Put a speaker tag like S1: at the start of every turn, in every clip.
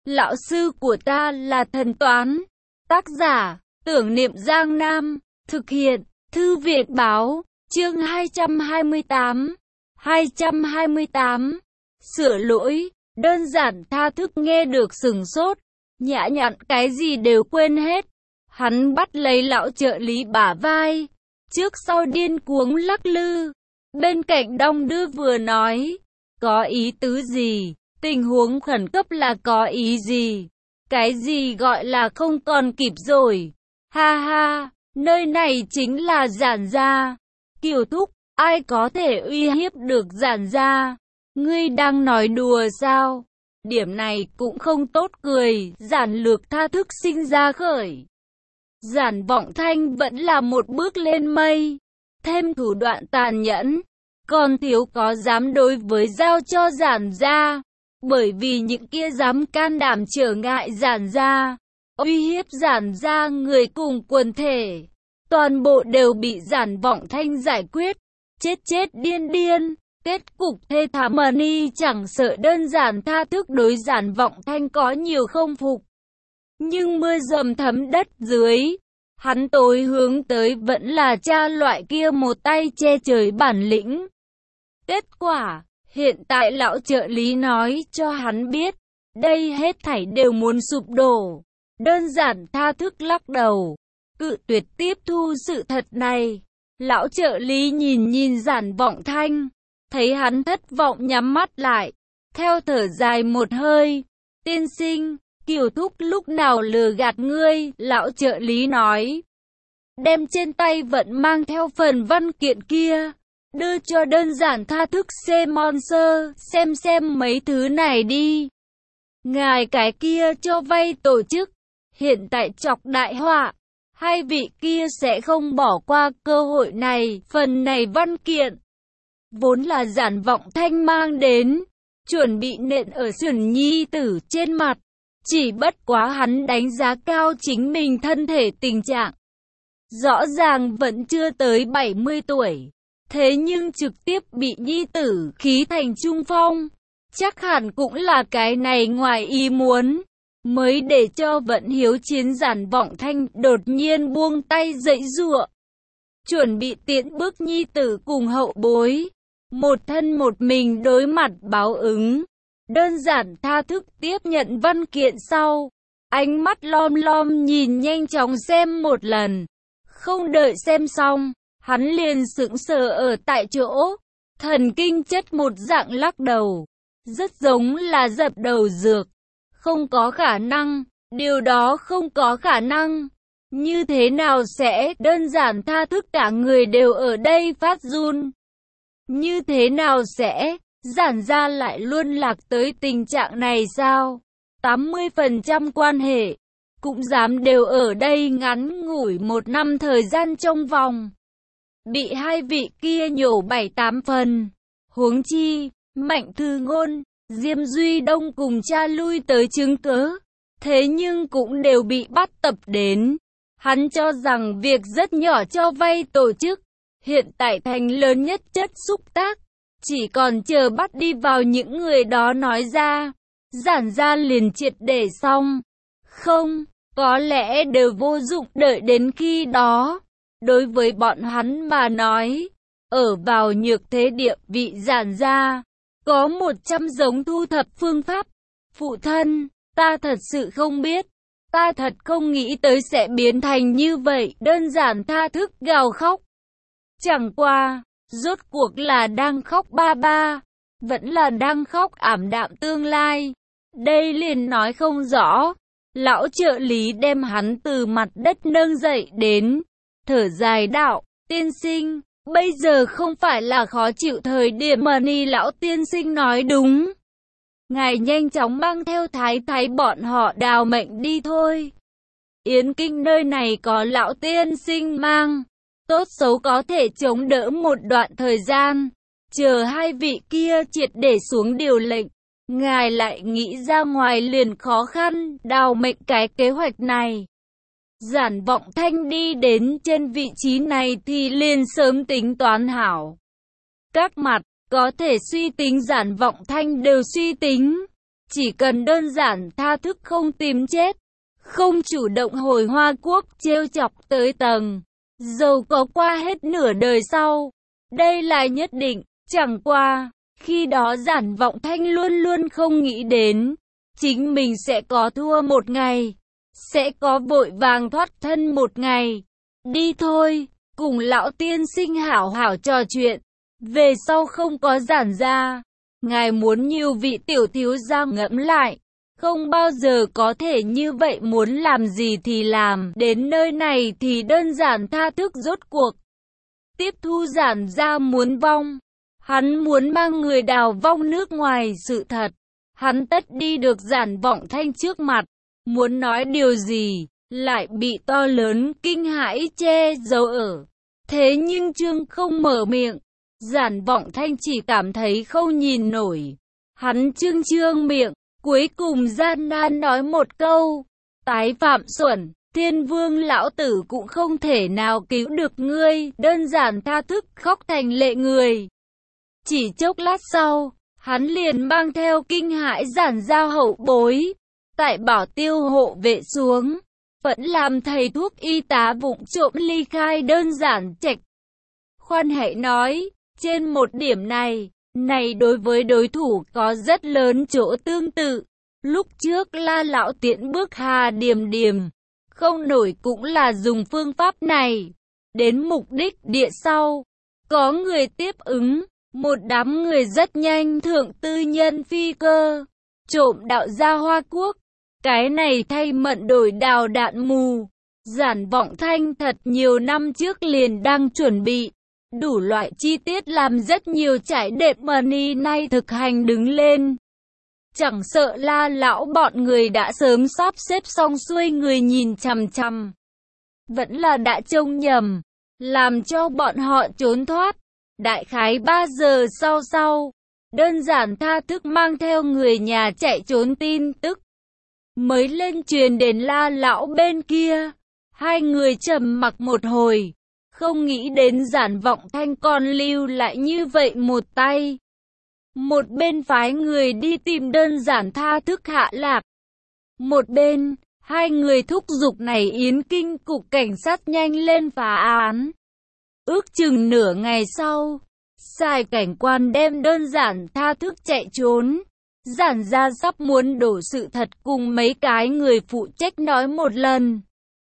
S1: Lão sư của ta là thần toán. Tác giả, Tưởng Niệm Giang Nam. Thực hiện, Thư viện Báo. Chương 228. 228. Sửa lỗi. Đơn giản tha thức nghe được sừng sốt. Nhã nhặn cái gì đều quên hết. Hắn bắt lấy lão trợ lý bả vai. Trước sau điên cuống lắc lư. Bên cạnh đong đưa vừa nói. Có ý tứ gì? Tình huống khẩn cấp là có ý gì? Cái gì gọi là không còn kịp rồi? Ha ha, nơi này chính là Giản gia. Kiều thúc, ai có thể uy hiếp được Giản gia? Ngươi đang nói đùa sao? Điểm này cũng không tốt cười. Giản Lược tha thức sinh ra khởi. Giản Vọng Thanh vẫn là một bước lên mây. Thêm thủ đoạn tàn nhẫn. Còn thiếu có dám đối với giao cho Giản gia. Bởi vì những kia dám can đảm trở ngại Giản gia, uy hiếp Giản gia người cùng quần thể, toàn bộ đều bị Giản Vọng Thanh giải quyết. Chết điên điên. Kết cục thê thảm. Mani chẳng sợ đơn giản tha thức đối Giản Vọng Thanh có nhiều không phục. Nhưng mưa dầm thấm đất dưới, hắn tối hướng tới vẫn là cha loại kia một tay che trời bản lĩnh. Kết quả, hiện tại lão trợ lý nói cho hắn biết, đây hết thảy đều muốn sụp đổ. Đơn giản tha thức lắc đầu, cự tuyệt tiếp thu sự thật này. Lão trợ lý nhìn Giản Vọng Thanh, thấy hắn thất vọng nhắm mắt lại, theo thở dài một hơi. Tiên sinh, Kiều thúc lúc nào lừa gạt ngươi? Lão trợ lý nói, đem trên tay vẫn mang theo phần văn kiện kia, đưa cho đơn giản tha thức Monster, xem mấy thứ này đi. Ngài cái kia cho vay tổ chức, hiện tại chọc đại họa, hai vị kia sẽ không bỏ qua cơ hội này. Phần này văn kiện, vốn là Giản Vọng Thanh mang đến, chuẩn bị nện ở sườn nhi tử trên mặt. Chỉ bất quá hắn đánh giá cao chính mình thân thể tình trạng. Rõ ràng vẫn chưa tới 70 tuổi. Thế nhưng trực tiếp bị nhi tử khí thành trung phong. Chắc hẳn cũng là cái này ngoài ý muốn, mới để cho vẫn hiếu chiến Giản Vọng Thanh đột nhiên buông tay giãy giụa. Chuẩn bị tiễn bước nhi tử cùng hậu bối. Một thân một mình đối mặt báo ứng. Đơn giản tha thức tiếp nhận văn kiện sau. Ánh mắt lom lom nhìn nhanh chóng xem một lần. Không đợi xem xong, hắn liền sững sờ ở tại chỗ, thần kinh chất một dạng lắc đầu, rất giống là dập đầu dược. Không có khả năng, điều đó không có khả năng. Như thế nào sẽ? Đơn giản tha thức cả người đều ở đây phát run. Như thế nào sẽ? Giản gia lại luôn lạc tới tình trạng này sao? 80% quan hệ cũng dám đều ở đây ngắn ngủi 1 năm thời gian trong vòng. Bị hai vị kia nhổ 7-8 phần. Huống chi, Mạnh Thư Ngôn, Diêm Duy Đông cùng cha lui tới chứng cớ. Thế nhưng cũng đều bị bắt tập đến. Hắn cho rằng việc rất nhỏ cho vay tổ chức, hiện tại thành lớn nhất chất xúc tác. Chỉ còn chờ bắt đi vào những người đó nói ra, Giản gia liền triệt để xong. Không, có lẽ đều vô dụng, đợi đến khi đó. Đối với bọn hắn mà nói, ở vào nhược thế địa vị Giản gia, có 100 giống thu thập phương pháp. Phụ thân, ta thật sự không biết, ta thật không nghĩ tới sẽ biến thành như vậy. Đơn giản tha thức gào khóc. Chẳng qua, rốt cuộc là đang khóc ba ba, vẫn là đang khóc ảm đạm tương lai. Đây liền nói không rõ. Lão trợ lý đem hắn từ mặt đất nâng dậy đến, thở dài đạo, tiên sinh, bây giờ không phải là khó chịu thời điểm. Mani lão tiên sinh nói đúng. Ngài nhanh chóng mang theo thái bọn họ đào mệnh đi thôi. Yến Kinh nơi này có lão tiên sinh mang, tốt xấu có thể chống đỡ một đoạn thời gian. Chờ hai vị kia triệt để xuống điều lệnh, ngài lại nghĩ ra ngoài liền khó khăn. Đào mệnh cái kế hoạch này, Giản Vọng Thanh đi đến trên vị trí này thì liền sớm tính toán hảo. Các mặt có thể suy tính Giản Vọng Thanh đều suy tính. chỉ cần đơn giản tha thức không tìm chết, không chủ động hồi Hoa Quốc trêu chọc tới tầng giàu có qua hết nửa đời sau. Đây là nhất định, chẳng qua, khi đó Giản Vọng Thanh luôn luôn không nghĩ đến, chính mình sẽ có thua một ngày, sẽ có vội vàng thoát thân một ngày. Đi thôi, cùng lão tiên sinh hảo hảo trò chuyện, về sau không có Giản gia, ngài muốn nhiều vị tiểu thiếu gia ngẫm lại. Không bao giờ có thể như vậy, muốn làm gì thì làm, đến nơi này thì đơn giản tha thức rốt cuộc. Tiếp thu Giản gia muốn vong, hắn muốn mang người đào vong nước ngoài sự thật. Hắn tất đi được Giản Vọng Thanh trước mặt, muốn nói điều gì, lại bị to lớn kinh hãi che giấu ở. Thế nhưng Trương không mở miệng, Giản Vọng Thanh chỉ cảm thấy không nhìn nổi. Hắn trương miệng, cuối cùng gian nan nói một câu, tái phạm xuẩn, Thiên Vương lão tử cũng không thể nào cứu được ngươi, đơn giản tha thức khóc thành lệ người. Chỉ chốc lát sau, hắn liền mang theo kinh hãi Giản gia hậu bối, tại bảo tiêu hộ vệ xuống, vẫn làm thầy thuốc y tá vụng trộm ly khai đơn giản Trạch. Khoan hãy nói, trên một điểm này đối với đối thủ có rất lớn chỗ tương tự. Lúc trước La lão tiễn bước Hà Điềm Điềm, không nổi cũng là dùng phương pháp này. Đến mục đích địa sau, có người tiếp ứng, một đám người rất nhanh thượng tư nhân phi cơ, trộm đạo ra Hoa Quốc. Cái này thay mận đổi đào đạn mù. Giản Vọng Thanh thật nhiều năm trước liền đang chuẩn bị, đủ loại chi tiết làm rất nhiều trải đệm money nay thực hành đứng lên. Chẳng sợ La lão bọn người đã sớm sắp xếp xong xuôi người nhìn chằm chằm. Vẫn là đã trông nhầm, làm cho bọn họ trốn thoát. Đại khái 3 giờ sau, đơn giản tha thức mang theo người nhà chạy trốn tin tức mới lên truyền đến La lão bên kia. Hai người trầm mặc một hồi, không nghĩ đến Giản Vọng Thanh còn lưu lại như vậy một tay. Một bên phái người đi tìm đơn giản tha thức hạ lạc, một bên, hai người thúc giục này Yến Kinh cục cảnh sát nhanh lên phá án. Ước chừng nửa ngày sau, Sài cảnh quan đem đơn giản tha thức chạy trốn. Giản gia sắp muốn đổ sự thật cùng mấy cái người phụ trách nói một lần.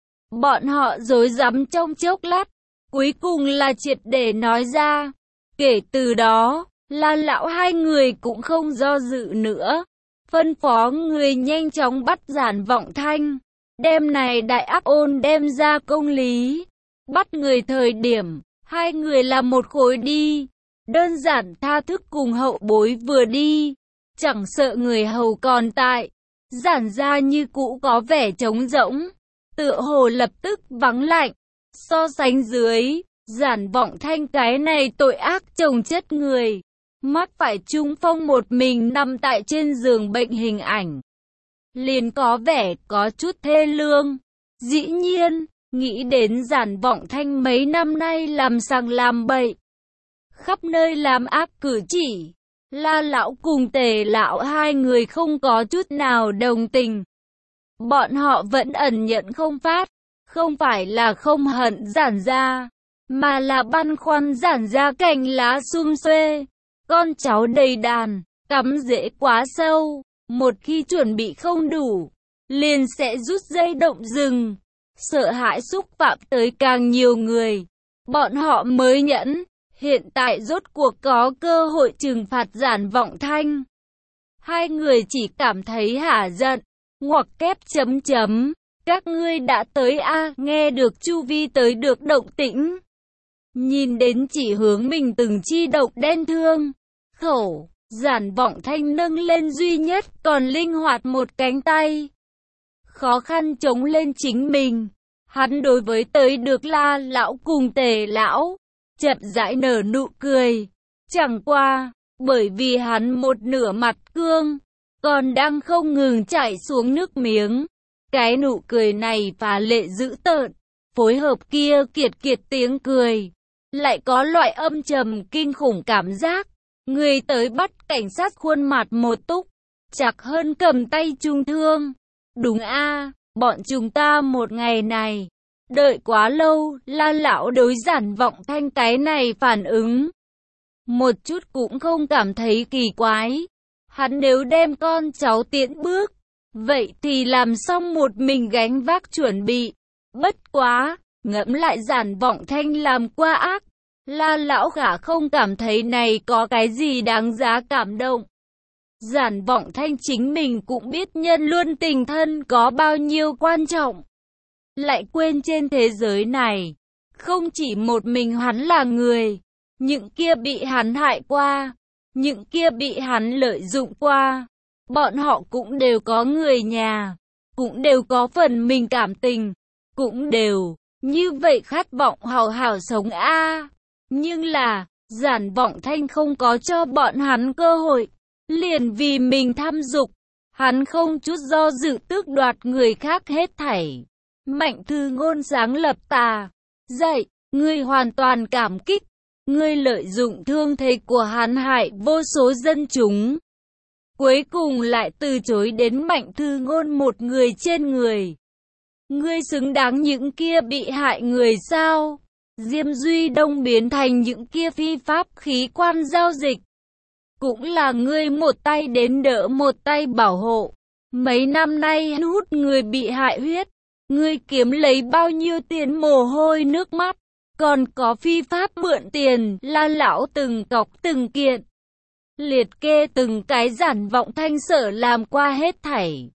S1: Bọn họ rối rắm trong chốc lát, cuối cùng là triệt để nói ra. Kể từ đó, La lão hai người cũng không do dự nữa, phân phó người nhanh chóng bắt Giản Vọng Thanh, đem này đại ác ôn đem ra công lý. Bắt người thời điểm, hai người là một khối đi, đơn giản tha thức cùng hậu bối vừa đi, chẳng sợ người hầu còn tại, Giản gia như cũ có vẻ trống rỗng, tựa hồ lập tức vắng lạnh. So sánh dưới, Giản Vọng Thanh cái này tội ác chồng chất người, mắc phải trung phong một mình nằm tại trên giường bệnh hình ảnh, liền có vẻ có chút thê lương. Dĩ nhiên, nghĩ đến Giản Vọng Thanh mấy năm nay làm sằng làm bậy, khắp nơi làm ác cử chỉ, La lão cùng Tề lão hai người không có chút nào đồng tình. Bọn họ vẫn ẩn nhận không phát, không phải là không hận Giản gia, mà là băn khoăn Giản gia cành lá sum xuê, con cháu đầy đàn, cắm rễ quá sâu, một khi chuẩn bị không đủ, liền sẽ rút dây động rừng, sợ hãi xúc phạm tới càng nhiều người, bọn họ mới nhẫn. Hiện tại rốt cuộc có cơ hội trừng phạt Giản Vọng Thanh. Hai người chỉ cảm thấy hả giận, ngoặc kép chấm chấm, các ngươi đã tới a, nghe được chu vi tới được động tĩnh. Nhìn đến chỉ hướng mình từng chi động đen thương, khẩu, Giản Vọng Thanh nâng lên duy nhất còn linh hoạt một cánh tay. Khó khăn chống lên chính mình, hắn đối với tới được La lão cùng Tề lão, chậm rãi nở nụ cười. Chẳng qua, bởi vì hắn một nửa mặt cương, còn đang không ngừng chảy xuống nước miếng. Cái nụ cười này phá lệ dữ tợn, phối hợp kia kiệt kiệt tiếng cười, lại có loại âm trầm kinh khủng cảm giác. Người tới bắt cảnh sát khuôn mặt một túc, chặt hơn cầm tay trung thương. Đúng a, bọn chúng ta một ngày này, đợi quá lâu, La lão đối Giản Vọng Thanh cái này phản ứng. Một chút cũng không cảm thấy kỳ quái. Hắn nếu đem con cháu tiễn bước, vậy thì làm xong một mình gánh vác chuẩn bị. Bất quá, ngẫm lại Giản Vọng Thanh làm qua ác, La lão khả không cảm thấy này có cái gì đáng giá cảm động. Giản Vọng Thanh chính mình cũng biết nhân luôn tình thân có bao nhiêu quan trọng. Lại quên trên thế giới này, không chỉ một mình hắn là người, những kia bị hắn hại qua, những kia bị hắn lợi dụng qua, bọn họ cũng đều có người nhà, cũng đều có phần mình cảm tình, cũng đều như vậy khát vọng hào hào sống a. Nhưng là, Giản Vọng Thanh không có cho bọn hắn cơ hội, liền vì mình tham dục, hắn không chút do dự tước đoạt người khác hết thảy. Mạnh Thư Ngôn sáng lập tà dạy, ngươi hoàn toàn cảm kích, ngươi lợi dụng thương thế của hắn hại vô số dân chúng. Cuối cùng lại từ chối đến Mạnh Thư Ngôn một người trên người. Ngươi xứng đáng những kia bị hại người sao? Diêm Duy Đông biến thành những kia phi pháp khí quan giao dịch. Cũng là ngươi một tay đến đỡ một tay bảo hộ. Mấy năm nay hút người bị hại huyết. Ngươi kiếm lấy bao nhiêu tiền mồ hôi nước mắt. Còn có phi pháp mượn tiền, La lão từng cọc từng kiện. Liệt kê từng cái Giản Vọng Thanh sở làm qua hết thảy.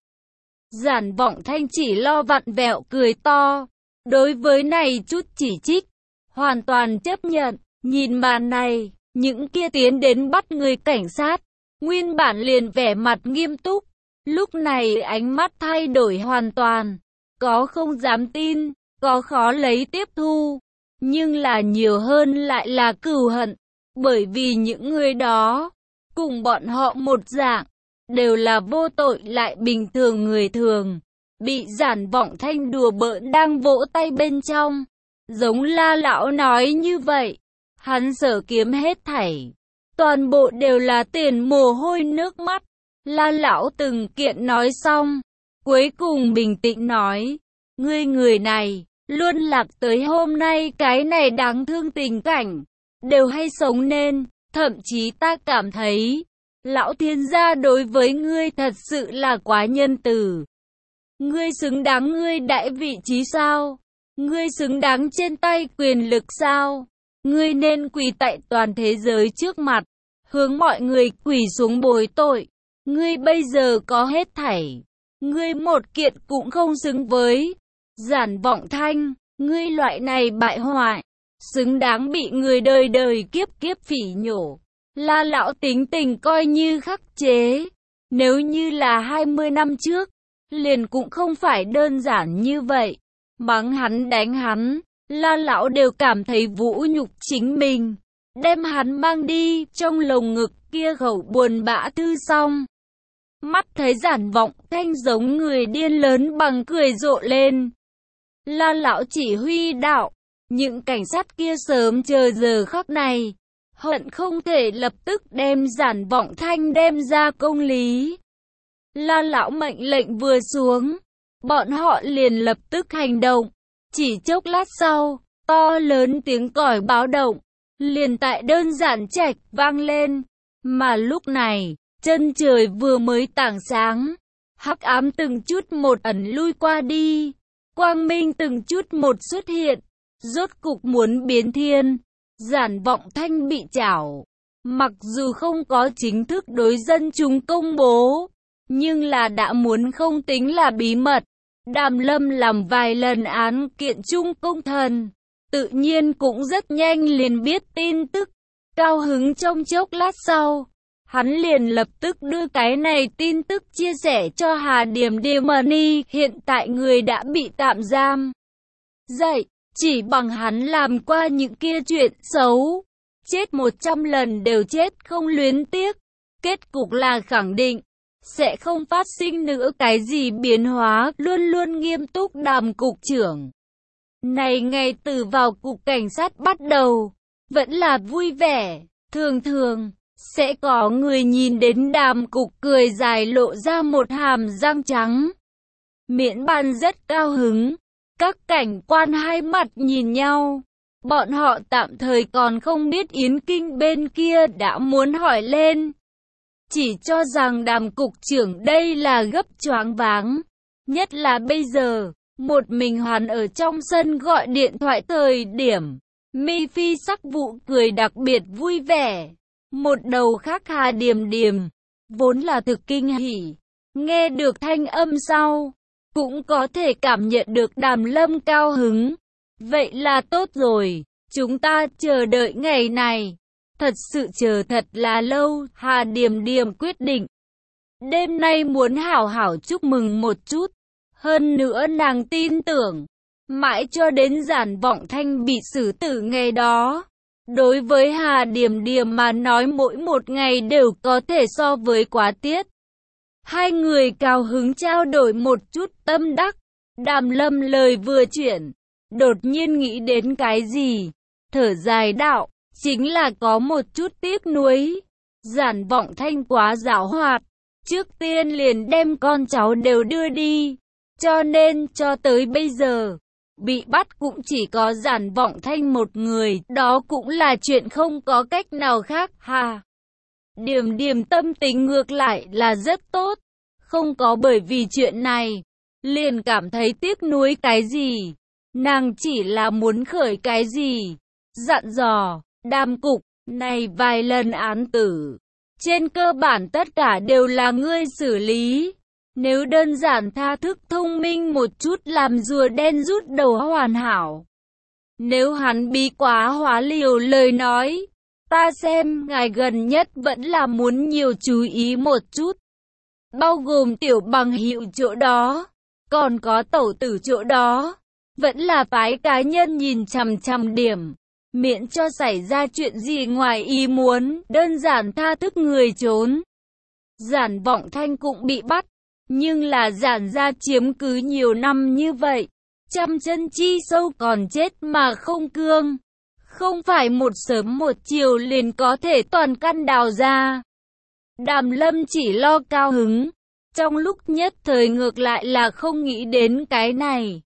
S1: Giản Vọng Thanh chỉ lo vặn vẹo cười to. Đối với này chút chỉ trích, hoàn toàn chấp nhận. Nhìn màn này, những kia tiến đến bắt người cảnh sát, nguyên bản liền vẻ mặt nghiêm túc. Lúc này ánh mắt thay đổi hoàn toàn. Có không dám tin, có khó lấy tiếp thu. Nhưng là nhiều hơn lại là cừu hận. Bởi vì những người đó, cùng bọn họ một dạng, đều là vô tội lại bình thường người thường. Bị Giản Vọng Thanh đùa bỡn đang vỗ tay bên trong. Giống La lão nói như vậy, hắn sở kiếm hết thảy, toàn bộ đều là tiền mồ hôi nước mắt. La lão từng kiện nói xong, cuối cùng bình tĩnh nói, ngươi người này, luôn lạc tới hôm nay cái này đáng thương tình cảnh, đều hay sống nên, thậm chí ta cảm thấy, lão thiên gia đối với ngươi thật sự là quá nhân từ. Ngươi xứng đáng ngươi đãi vị trí sao? Ngươi xứng đáng trên tay quyền lực sao? Ngươi nên quỳ tại toàn thế giới trước mặt, hướng mọi người quỳ xuống bồi tội. Ngươi bây giờ có hết thảy, ngươi một kiện cũng không xứng với. Giản Vọng Thanh, ngươi loại này bại hoại, xứng đáng bị người đời đời kiếp kiếp phỉ nhổ. La lão tính tình coi như khắc chế, nếu như là 20 năm trước, liền cũng không phải đơn giản như vậy. Mắng hắn đánh hắn, La lão đều cảm thấy vũ nhục chính mình. Đem hắn mang đi, trong lồng ngực kia khẩu buồn bã thư xong. Mắt thấy Giản Vọng Thanh giống người điên lớn bằng cười rộ lên. La lão chỉ huy đạo, những cảnh sát kia sớm chờ giờ khắc này, hận không thể lập tức đem Giản Vọng Thanh đem ra công lý. La lão mệnh lệnh vừa xuống, bọn họ liền lập tức hành động. Chỉ chốc lát sau, to lớn tiếng còi báo động, liền tại đơn giản trạch vang lên. Mà lúc này, chân trời vừa mới tảng sáng, hắc ám từng chút một ẩn lui qua đi, quang minh từng chút một xuất hiện, rốt cục muốn biến thiên. Giản Vọng Thanh bị trảo, mặc dù không có chính thức đối dân chúng công bố, nhưng là đã muốn không tính là bí mật. Đàm Lâm làm vài lần án kiện chung công thần, tự nhiên cũng rất nhanh liền biết tin tức. Cao hứng trong chốc lát sau, hắn liền lập tức đưa cái này tin tức chia sẻ cho Hà Điềm Money. Hiện tại người đã bị tạm giam. Dậy, chỉ bằng hắn làm qua những kia chuyện xấu, chết 100 lần đều chết không luyến tiếc. Kết cục là khẳng định sẽ không phát sinh nữa cái gì biến hóa. Luôn luôn nghiêm túc Đàm cục trưởng này ngày từ vào cục cảnh sát bắt đầu vẫn là vui vẻ, thường thường sẽ có người nhìn đến Đàm Cục cười dài lộ ra một hàm răng trắng. Miễn Bàn rất cao hứng, các cảnh quan hai mặt nhìn nhau. Bọn họ tạm thời còn không biết Yến Kinh bên kia đã muốn hỏi lên. Chỉ cho rằng Đàm cục trưởng đây là gấp choáng váng. Nhất là bây giờ, một mình Hoàn ở trong sân gọi điện thoại thời điểm. Mi Phi sắc vụ cười đặc biệt vui vẻ. Một đầu khác Hà Điềm Điềm, vốn là thực kinh hỉ. Nghe được thanh âm sau, cũng có thể cảm nhận được Đàm Lâm cao hứng. Vậy là tốt rồi, chúng ta chờ đợi ngày này. Thật sự chờ thật là lâu, Hà Điềm Điềm quyết định. Đêm nay muốn hảo hảo chúc mừng một chút. Hơn nữa nàng tin tưởng, mãi cho đến Giản Vọng Thanh bị xử tử ngày đó. Đối với Hà Điềm Điềm mà nói mỗi một ngày đều có thể so với quá tiết. Hai người cao hứng trao đổi một chút tâm đắc. Đàm Lâm lời vừa chuyển, đột nhiên nghĩ đến cái gì, thở dài đạo, chính là có một chút tiếc nuối. Giản Vọng Thanh quá giảo hoạt, trước tiên liền đem con cháu đều đưa đi, cho nên cho tới bây giờ, bị bắt cũng chỉ có Giản Vọng Thanh một người, đó cũng là chuyện không có cách nào khác. Hà Điềm Điềm tâm tình ngược lại là rất tốt, không có bởi vì chuyện này liền cảm thấy tiếc nuối cái gì. Nàng chỉ là muốn khởi cái gì, dặn dò, Đàm cục, này vài lần án tử, trên cơ bản tất cả đều là ngươi xử lý. Nếu đơn giản tha thức thông minh một chút làm rùa đen rút đầu hoàn hảo. Nếu hắn bí quá hóa liều lời nói, ta xem ngài gần nhất vẫn là muốn nhiều chú ý một chút. Bao gồm tiểu bằng hữu chỗ đó, còn có tẩu tử chỗ đó. Vẫn là phái cá nhân nhìn chằm chằm điểm, miễn cho xảy ra chuyện gì ngoài ý muốn, đơn giản tha thức người trốn. Giản Vọng Thanh cũng bị bắt, nhưng là Giản gia chiếm cứ nhiều năm như vậy, trăm chân chi sâu còn chết mà không cương. Không phải một sớm một chiều liền có thể toàn căn đào ra. Đàm Lâm chỉ lo cao hứng, trong lúc nhất thời ngược lại là không nghĩ đến cái này.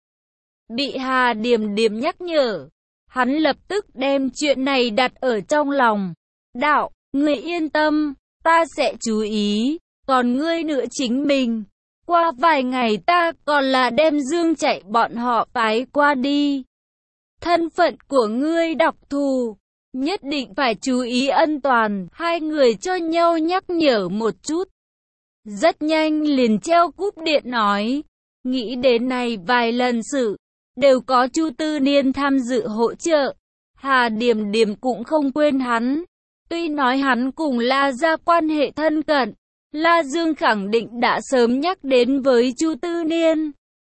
S1: Bị Hà Điềm Điềm nhắc nhở, hắn lập tức đem chuyện này đặt ở trong lòng. Đạo, ngươi yên tâm, ta sẽ chú ý, còn ngươi nữa chính mình. Qua vài ngày ta còn là đem Dương Chạy bọn họ phái qua đi. Thân phận của ngươi đặc thù, nhất định phải chú ý an toàn. Hai người cho nhau nhắc nhở một chút. Rất nhanh liền treo cúp điện nói, nghĩ đến này vài lần sự, đều có Chu Tư Niên tham dự hỗ trợ. Hà Điềm Điềm cũng không quên hắn. Tuy nói hắn cùng La Gia quan hệ thân cận, La Dương khẳng định đã sớm nhắc đến với Chu Tư Niên.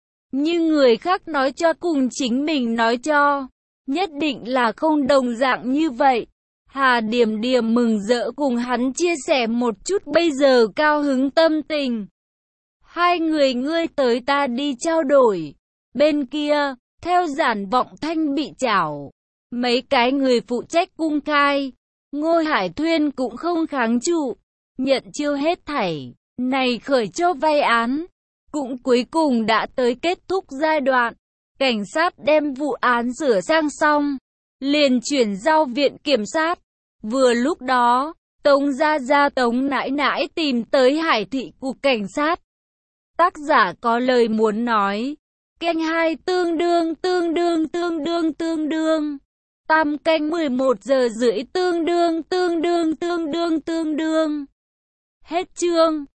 S1: Nhưng người khác nói cho cùng chính mình nói cho, nhất định là không đồng dạng như vậy. Hà Điềm Điềm mừng rỡ cùng hắn chia sẻ một chút bây giờ cao hứng tâm tình. Hai người ngươi tới ta đi trao đổi. Bên kia, theo Giản Vọng Thanh bị trảo, mấy cái người phụ trách cung khai, Ngô Hải Thuyên cũng không kháng trụ, nhận chiêu hết thảy, này khởi cho vay án, cũng cuối cùng đã tới kết thúc giai đoạn. Cảnh sát đem vụ án sửa sang xong, liền chuyển giao viện kiểm sát. Vừa lúc đó, Tống Gia Gia Tống Nãi Nãi tìm tới Hải thị cục cảnh sát. Tác giả có lời muốn nói. Kênh 2 tương đương. Tam kênh 11 giờ rưỡi tương đương. Hết chương.